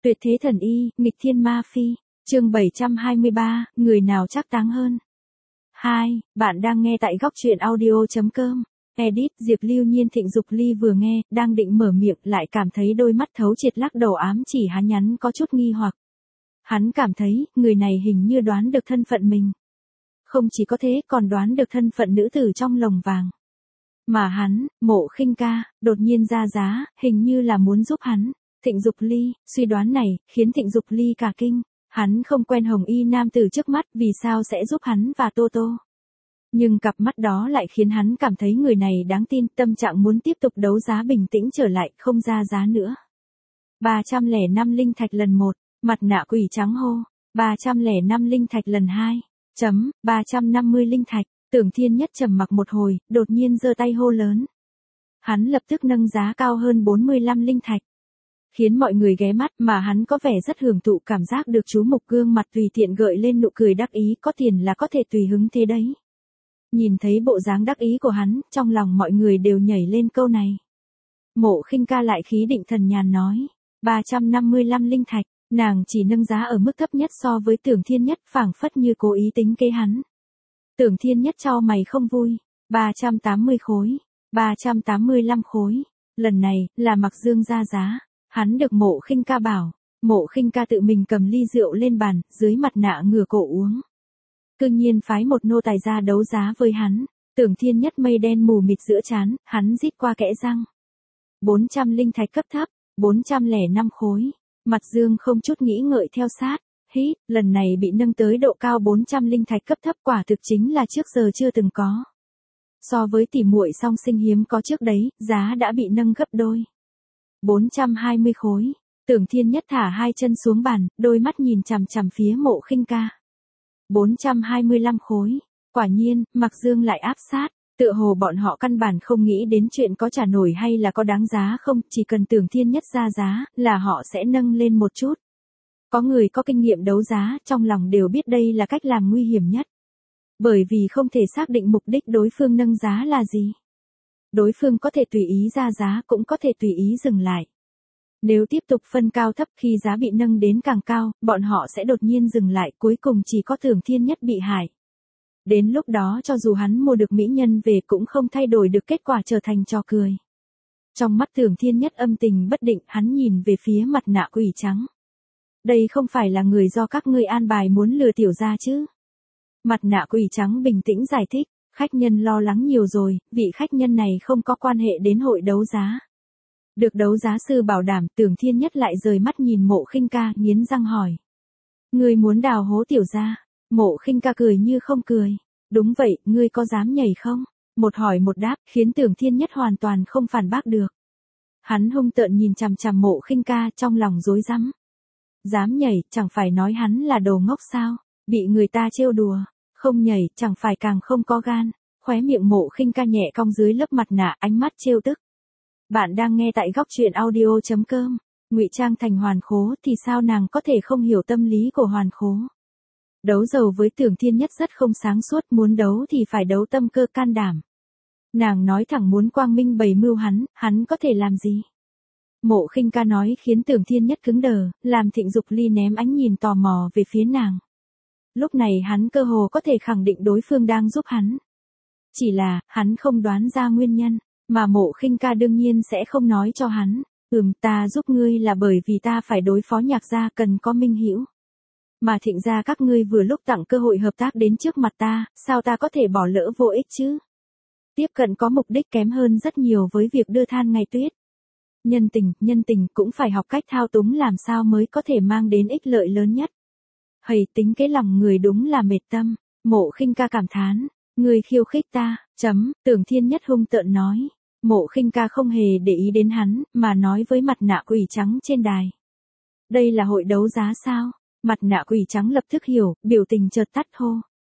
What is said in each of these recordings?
Tuyệt thế thần y, nghịch thiên ma phi. Chương 723, người nào chắc táng hơn. 2. Bạn đang nghe tại góc truyện audio.com. Edit, Diệp Lưu Nhiên Thịnh Dục Ly vừa nghe, đang định mở miệng lại cảm thấy đôi mắt thấu triệt lắc đầu ám chỉ hắn nhắn có chút nghi hoặc. Hắn cảm thấy, người này hình như đoán được thân phận mình. Không chỉ có thế còn đoán được thân phận nữ tử trong lồng vàng. Mà hắn, Mộ Khinh Ca, đột nhiên ra giá, hình như là muốn giúp hắn. Thịnh Dục Ly, suy đoán này, khiến Thịnh Dục Ly cả kinh. Hắn không quen hồng y nam tử trước mắt, vì sao sẽ giúp hắn và Tô Tô. Nhưng cặp mắt đó lại khiến hắn cảm thấy người này đáng tin, tâm trạng muốn tiếp tục đấu giá bình tĩnh trở lại, không ra giá nữa. 305 linh thạch lần 1, mặt nạ quỷ trắng hô. 305 linh thạch lần 2, 350 linh thạch. Tưởng Thiên Nhất trầm mặc một hồi, đột nhiên giơ tay hô lớn. Hắn lập tức nâng giá cao hơn 45 linh thạch. Khiến mọi người ghé mắt mà hắn có vẻ rất hưởng thụ cảm giác được chú mục gương mặt tùy tiện gợi lên nụ cười đắc ý, có tiền là có thể tùy hứng thế đấy. Nhìn thấy bộ dáng đắc ý của hắn, trong lòng mọi người đều nhảy lên câu này. Mộ Khinh Ca lại khí định thần nhàn nói, 355 linh thạch, nàng chỉ nâng giá ở mức thấp nhất so với Tưởng Thiên Nhất, phảng phất như cố ý tính kế hắn. Tưởng Thiên Nhất chau mày không vui, 380 khối, 385 khối, lần này, là Mặc Dương ra giá. Hắn được Mộ Khinh Ca bảo, Mộ Khinh Ca tự mình cầm ly rượu lên bàn, dưới mặt nạ ngửa cổ uống. Cư nhiên phái một nô tài ra đấu giá với hắn, Tưởng Thiên Nhất mây đen mù mịt giữa trán, hắn rít qua kẽ răng. 400 linh thạch cấp thấp, 405 khối, Mặc Dương không chút nghĩ ngợi theo sát, hít, lần này bị nâng tới độ cao 400 linh thạch cấp thấp quả thực chính là trước giờ chưa từng có. So với tỷ muội song sinh hiếm có trước đấy, giá đã bị nâng gấp đôi. 420 khối, Tưởng Thiên Nhất thả hai chân xuống bàn, đôi mắt nhìn chằm chằm phía Mộ Khinh Ca. 425 khối, quả nhiên, Mặc Dương lại áp sát, tựa hồ bọn họ căn bản không nghĩ đến chuyện có trả nổi hay là có đáng giá không, chỉ cần Tưởng Thiên Nhất ra giá, là họ sẽ nâng lên một chút. Có người có kinh nghiệm đấu giá, trong lòng đều biết đây là cách làm nguy hiểm nhất. Bởi vì không thể xác định mục đích đối phương nâng giá là gì. Đối phương có thể tùy ý ra giá, cũng có thể tùy ý dừng lại. Nếu tiếp tục phân cao thấp khi giá bị nâng đến càng cao, bọn họ sẽ đột nhiên dừng lại, cuối cùng chỉ có Tưởng Thiên Nhất bị hại. Đến lúc đó cho dù hắn mua được mỹ nhân về cũng không thay đổi được kết quả, trở thành trò cười. Trong mắt Tưởng Thiên Nhất âm tình bất định, hắn nhìn về phía mặt nạ quỷ trắng. Đây không phải là người do các ngươi an bài muốn lừa tiểu gia chứ? Mặt nạ quỷ trắng bình tĩnh giải thích, khách nhân lo lắng nhiều rồi, vị khách nhân này không có quan hệ đến hội đấu giá. Được đấu giá sư bảo đảm, Tưởng Thiên Nhất lại rời mắt nhìn Mộ Khinh Ca, nghiến răng hỏi. Ngươi muốn đào hố tiểu gia? Mộ Khinh Ca cười như không cười. Đúng vậy, ngươi có dám nhảy không? Một hỏi một đáp, khiến Tưởng Thiên Nhất hoàn toàn không phản bác được. Hắn hung tợn nhìn chằm chằm Mộ Khinh Ca, trong lòng rối rắm. Dám nhảy, chẳng phải nói hắn là đồ ngốc sao? Bị người ta trêu đùa. Không nhảy, chẳng phải càng không có gan. Khóe miệng Mộ Khinh Ca nhẹ cong dưới lớp mặt nạ, ánh mắt trêu tức. Bạn đang nghe tại góc truyện audio.com. Ngụy trang thành Hoàn Khố thì sao nàng có thể không hiểu tâm lý của Hoàn Khố. Đấu giàu với Tưởng Thiên Nhất rất không sáng suốt, muốn đấu thì phải đấu tâm cơ can đảm. Nàng nói thẳng muốn quang minh bày mưu hắn có thể làm gì? Mộ Khinh Ca nói khiến Tưởng Thiên Nhất cứng đờ, làm Thịnh Dục Ly ném ánh nhìn tò mò về phía nàng. Lúc này hắn cơ hồ có thể khẳng định đối phương đang giúp hắn. Chỉ là, hắn không đoán ra nguyên nhân, mà Mộ Khinh Ca đương nhiên sẽ không nói cho hắn. Ta giúp ngươi là bởi vì ta phải đối phó Nhạc gia, cần có minh hữu. Mà Thịnh gia các ngươi vừa lúc tặng cơ hội hợp tác đến trước mặt ta, sao ta có thể bỏ lỡ vô ích chứ? Tiếp cận có mục đích kém hơn rất nhiều với việc đưa than ngày tuyết. Nhân tình cũng phải học cách thao túng làm sao mới có thể mang đến ích lợi lớn nhất. Hầy, tính cái lòng người đúng là mệt tâm. Mộ Khinh Ca cảm thán, người khiêu khích ta, Tưởng Thiên Nhất hung tợn nói. Mộ Khinh Ca không hề để ý đến hắn, mà nói với mặt nạ quỷ trắng trên đài. Đây là hội đấu giá sao? Mặt nạ quỷ trắng lập tức hiểu, biểu tình chợt tắt hô.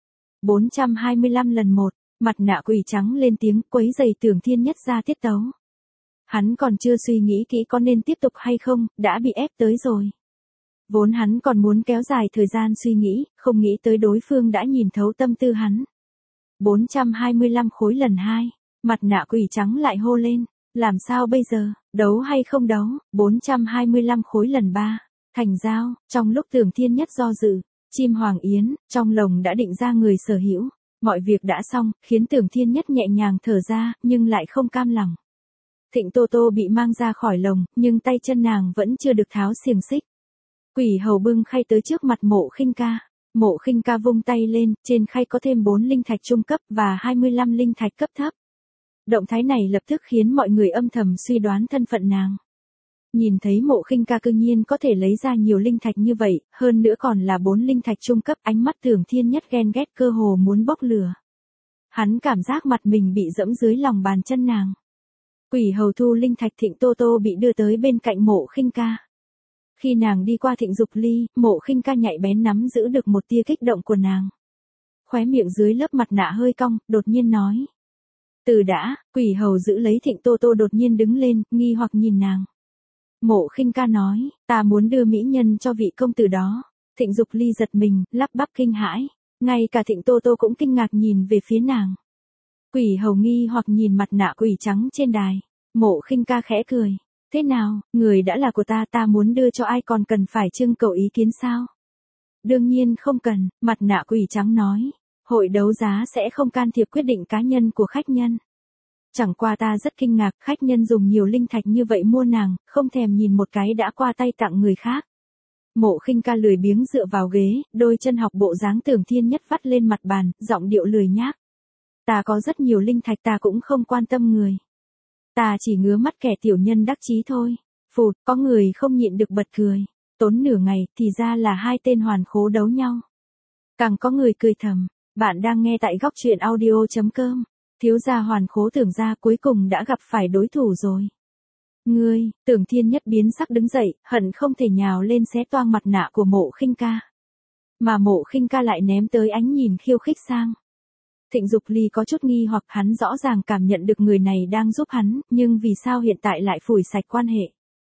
425 lần 1, mặt nạ quỷ trắng lên tiếng quấy giày Tưởng Thiên Nhất ra tiết tấu. Hắn còn chưa suy nghĩ kỹ có nên tiếp tục hay không, đã bị ép tới rồi. Vốn hắn còn muốn kéo dài thời gian suy nghĩ, không nghĩ tới đối phương đã nhìn thấu tâm tư hắn. 425 khối lần 2, mặt nạ quỷ trắng lại hô lên, làm sao bây giờ, đấu hay không đấu? 425 khối lần 3, Thành Giao, trong lúc Tưởng Thiên Nhất do dự, chim Hoàng Yến, trong lồng đã định ra người sở hữu. Mọi việc đã xong, khiến Tưởng Thiên Nhất nhẹ nhàng thở ra, nhưng lại không cam lòng. Thịnh Tô Tô bị mang ra khỏi lồng, nhưng tay chân nàng vẫn chưa được tháo xiềng xích. Quỷ hầu bưng khay tới trước mặt Mộ Khinh Ca. Mộ Khinh Ca vung tay lên, trên khay có thêm 4 linh thạch trung cấp và 25 linh thạch cấp thấp. Động thái này lập tức khiến mọi người âm thầm suy đoán thân phận nàng. Nhìn thấy Mộ Khinh Ca cư nhiên có thể lấy ra nhiều linh thạch như vậy, hơn nữa còn là 4 linh thạch trung cấp, ánh mắt Tưởng Thiên Nhất ghen ghét cơ hồ muốn bốc lửa. Hắn cảm giác mặt mình bị dẫm dưới lòng bàn chân nàng. Quỷ hầu thu linh thạch, Thịnh Tô Tô bị đưa tới bên cạnh Mộ Khinh Ca. Khi nàng đi qua Thịnh Dục Ly, Mộ Khinh Ca nhạy bén nắm giữ được một tia kích động của nàng. Khóe miệng dưới lớp mặt nạ hơi cong, đột nhiên nói. Từ đã, quỷ hầu giữ lấy Thịnh Tô Tô đột nhiên đứng lên, nghi hoặc nhìn nàng. Mộ Khinh Ca nói, ta muốn đưa mỹ nhân cho vị công tử đó. Thịnh Dục Ly giật mình, lắp bắp kinh hãi. Ngay cả Thịnh Tô Tô cũng kinh ngạc nhìn về phía nàng. Quỷ hầu nghi hoặc nhìn mặt nạ quỷ trắng trên đài. Mộ Khinh Ca khẽ cười. Thế nào, người đã là của ta muốn đưa cho ai còn cần phải trưng cầu ý kiến sao? Đương nhiên không cần, mặt nạ quỷ trắng nói. Hội đấu giá sẽ không can thiệp quyết định cá nhân của khách nhân. Chẳng qua ta rất kinh ngạc, khách nhân dùng nhiều linh thạch như vậy mua nàng, không thèm nhìn một cái đã qua tay tặng người khác. Mộ Khinh Ca lười biếng dựa vào ghế, đôi chân học bộ dáng Tưởng Thiên Nhất vắt lên mặt bàn, giọng điệu lười nhác. Ta có rất nhiều linh thạch, ta cũng không quan tâm người. Ta chỉ ngứa mắt kẻ tiểu nhân đắc chí thôi. Phụt, có người không nhịn được bật cười. Tốn nửa ngày, thì ra là hai tên hoàn khố đấu nhau. Càng có người cười thầm. Bạn đang nghe tại góc truyện audio.com. Thiếu gia hoàn khố Tưởng gia cuối cùng đã gặp phải đối thủ rồi. Ngươi, Tưởng Thiên Nhất biến sắc đứng dậy, hận không thể nhào lên xé toang mặt nạ của Mộ Khinh Ca. Mà Mộ Khinh Ca lại ném tới ánh nhìn khiêu khích sang. Thịnh Dục Ly có chút nghi hoặc, hắn rõ ràng cảm nhận được người này đang giúp hắn, nhưng vì sao hiện tại lại phủi sạch quan hệ.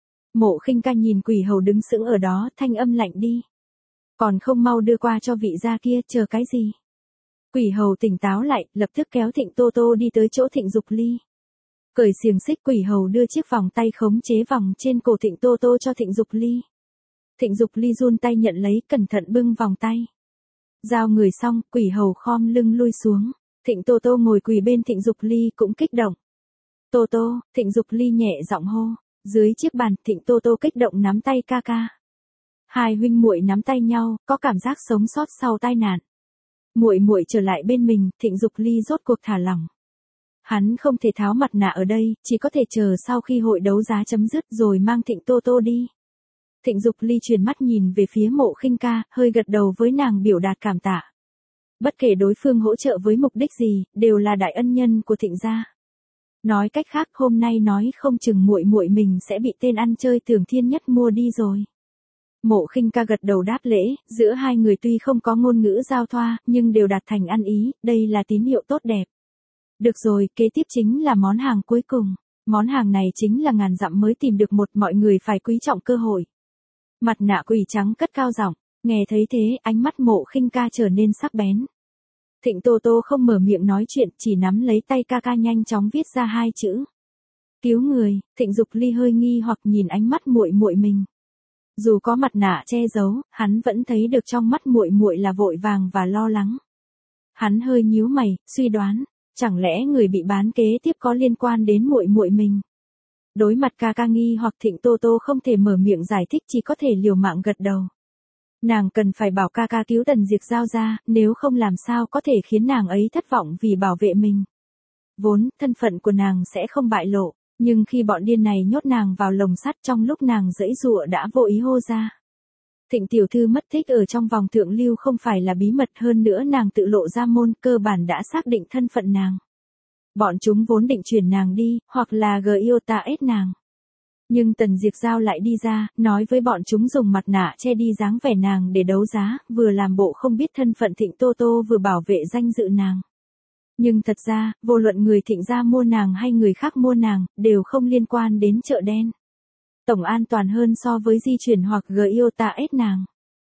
Mộ Khinh Ca nhìn quỷ hầu đứng sững ở đó, thanh âm lạnh đi. Còn không mau đưa qua cho vị gia kia, chờ cái gì? Quỷ hầu tỉnh táo lại, lập tức kéo Thịnh Tô Tô đi tới chỗ Thịnh Dục Ly. Cởi xiềng xích, quỷ hầu đưa chiếc vòng tay khống chế vòng trên cổ Thịnh Tô Tô cho Thịnh Dục Ly. Thịnh Dục Ly run tay nhận lấy, cẩn thận bưng vòng tay. Giao người xong, quỷ hầu khom lưng lui xuống. Thịnh Tô Tô ngồi quỳ bên Thịnh Dục Ly cũng kích động. Tô Tô, Thịnh Dục Ly nhẹ giọng hô. Dưới chiếc bàn, Thịnh Tô Tô kích động nắm tay ca ca. Hai huynh muội nắm tay nhau, có cảm giác sống sót sau tai nạn. Muội muội trở lại bên mình, Thịnh Dục Ly rốt cuộc thả lỏng. Hắn không thể tháo mặt nạ ở đây, chỉ có thể chờ sau khi hội đấu giá chấm dứt rồi mang Thịnh Tô Tô đi. Thịnh Dục Ly chuyển mắt nhìn về phía Mộ Khinh Ca, hơi gật đầu với nàng biểu đạt cảm tạ. Bất kể đối phương hỗ trợ với mục đích gì, đều là đại ân nhân của Thịnh gia. Nói cách khác, hôm nay nói không chừng muội muội mình sẽ bị tên ăn chơi Tưởng Thiên Nhất mua đi rồi. Mộ Khinh Ca gật đầu đáp lễ, giữa hai người tuy không có ngôn ngữ giao thoa, nhưng đều đạt thành ăn ý, đây là tín hiệu tốt đẹp. Được rồi, kế tiếp chính là món hàng cuối cùng. Món hàng này chính là ngàn dặm mới tìm được một, mọi người phải quý trọng cơ hội. Mặt nạ quỷ trắng cất cao giọng, nghe thấy thế, ánh mắt Mộ Khinh Ca trở nên sắc bén. Thịnh Tô Tô không mở miệng nói chuyện, chỉ nắm lấy tay ca ca nhanh chóng viết ra hai chữ. Cứu người. Thịnh Dục Ly hơi nghi hoặc nhìn ánh mắt muội muội mình. Dù có mặt nạ che giấu, hắn vẫn thấy được trong mắt muội muội là vội vàng và lo lắng. Hắn hơi nhíu mày, suy đoán, chẳng lẽ người bị bán kế tiếp có liên quan đến muội muội mình. Đối mặt ca ca nghi hoặc, Thịnh Tô Tô không thể mở miệng giải thích, chỉ có thể liều mạng gật đầu. Nàng cần phải bảo ca ca cứu Tần Diệp Giao ra, nếu không làm sao có thể khiến nàng ấy thất vọng vì bảo vệ mình. Vốn, thân phận của nàng sẽ không bại lộ, nhưng khi bọn điên này nhốt nàng vào lồng sắt, trong lúc nàng giãy giụa đã vô ý hô ra. Thịnh tiểu thư mất tích ở trong vòng thượng lưu không phải là bí mật, hơn nữa nàng tự lộ ra môn, cơ bản đã xác định thân phận nàng. Bọn chúng vốn định chuyển nàng đi, hoặc là Giota ép nàng. Nhưng Tần Diệp Giao lại đi ra, nói với bọn chúng dùng mặt nạ che đi dáng vẻ nàng để đấu giá, vừa làm bộ không biết thân phận Thịnh Tô Tô vừa bảo vệ danh dự nàng. Nhưng thật ra, vô luận người Thịnh gia mua nàng hay người khác mua nàng, đều không liên quan đến chợ đen. Tổng an toàn hơn so với di chuyển hoặc Giota ép nàng.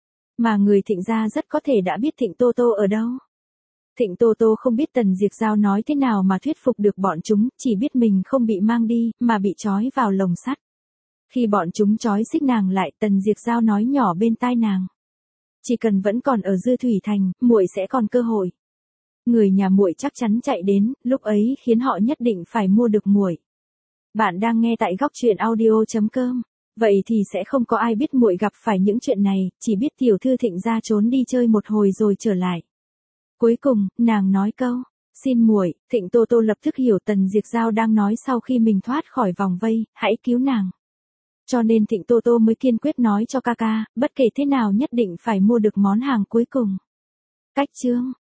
Mà người Thịnh gia rất có thể đã biết Thịnh Tô Tô ở đâu. Thịnh Tô Tô không biết Tần Diệp Giao nói thế nào mà thuyết phục được bọn chúng, chỉ biết mình không bị mang đi, mà bị trói vào lồng sắt. Khi bọn chúng trói xích nàng lại, Tần Diệp Giao nói nhỏ bên tai nàng. Chỉ cần vẫn còn ở Dư Thủy Thành, muội sẽ còn cơ hội. Người nhà muội chắc chắn chạy đến, lúc ấy khiến họ nhất định phải mua được muội. Bạn đang nghe tại góc truyện audio.com. Vậy thì sẽ không có ai biết muội gặp phải những chuyện này, chỉ biết tiểu thư Thịnh gia trốn đi chơi một hồi rồi trở lại. Cuối cùng, nàng nói câu, xin muội. Thịnh Tô Tô lập tức hiểu Tần Diệp Giao đang nói sau khi mình thoát khỏi vòng vây, hãy cứu nàng. Cho nên Thịnh Tô Tô mới kiên quyết nói cho ca ca, bất kể thế nào nhất định phải mua được món hàng cuối cùng. Cách chương